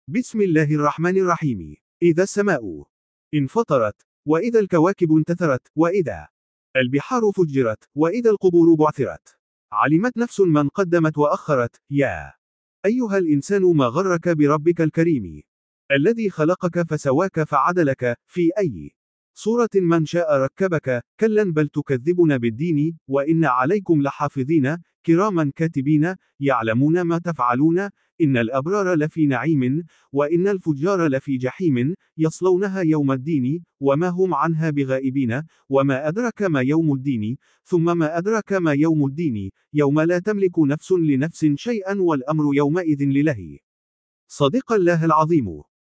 بسم الله الرحمن الرحيم. إذا السماء انفطرت، وإذا الكواكب انتثرت، وإذا البحار فجرت، وإذا القبور بعثرت، علمت نفس من قدمت وأخرت. يا أيها الإنسان ما غرك بربك الكريم الذي خلقك فسواك فعدلك في أي صورة من شاء ركبك. كلا بل تكذبون بالدين، وإن عليكم لحافظين كراما كاتبين يعلمون ما تفعلون. إن الأبرار لفي نعيم، وإن الفجار لفي جحيم يصلونها يوم الدين وما هم عنها بغائبين. وما أدرك ما يوم الدين، ثم ما أدرك ما يوم الدين، يوم لا تملك نفس لنفس شيئا والأمر يومئذ لله. صدق الله العظيم.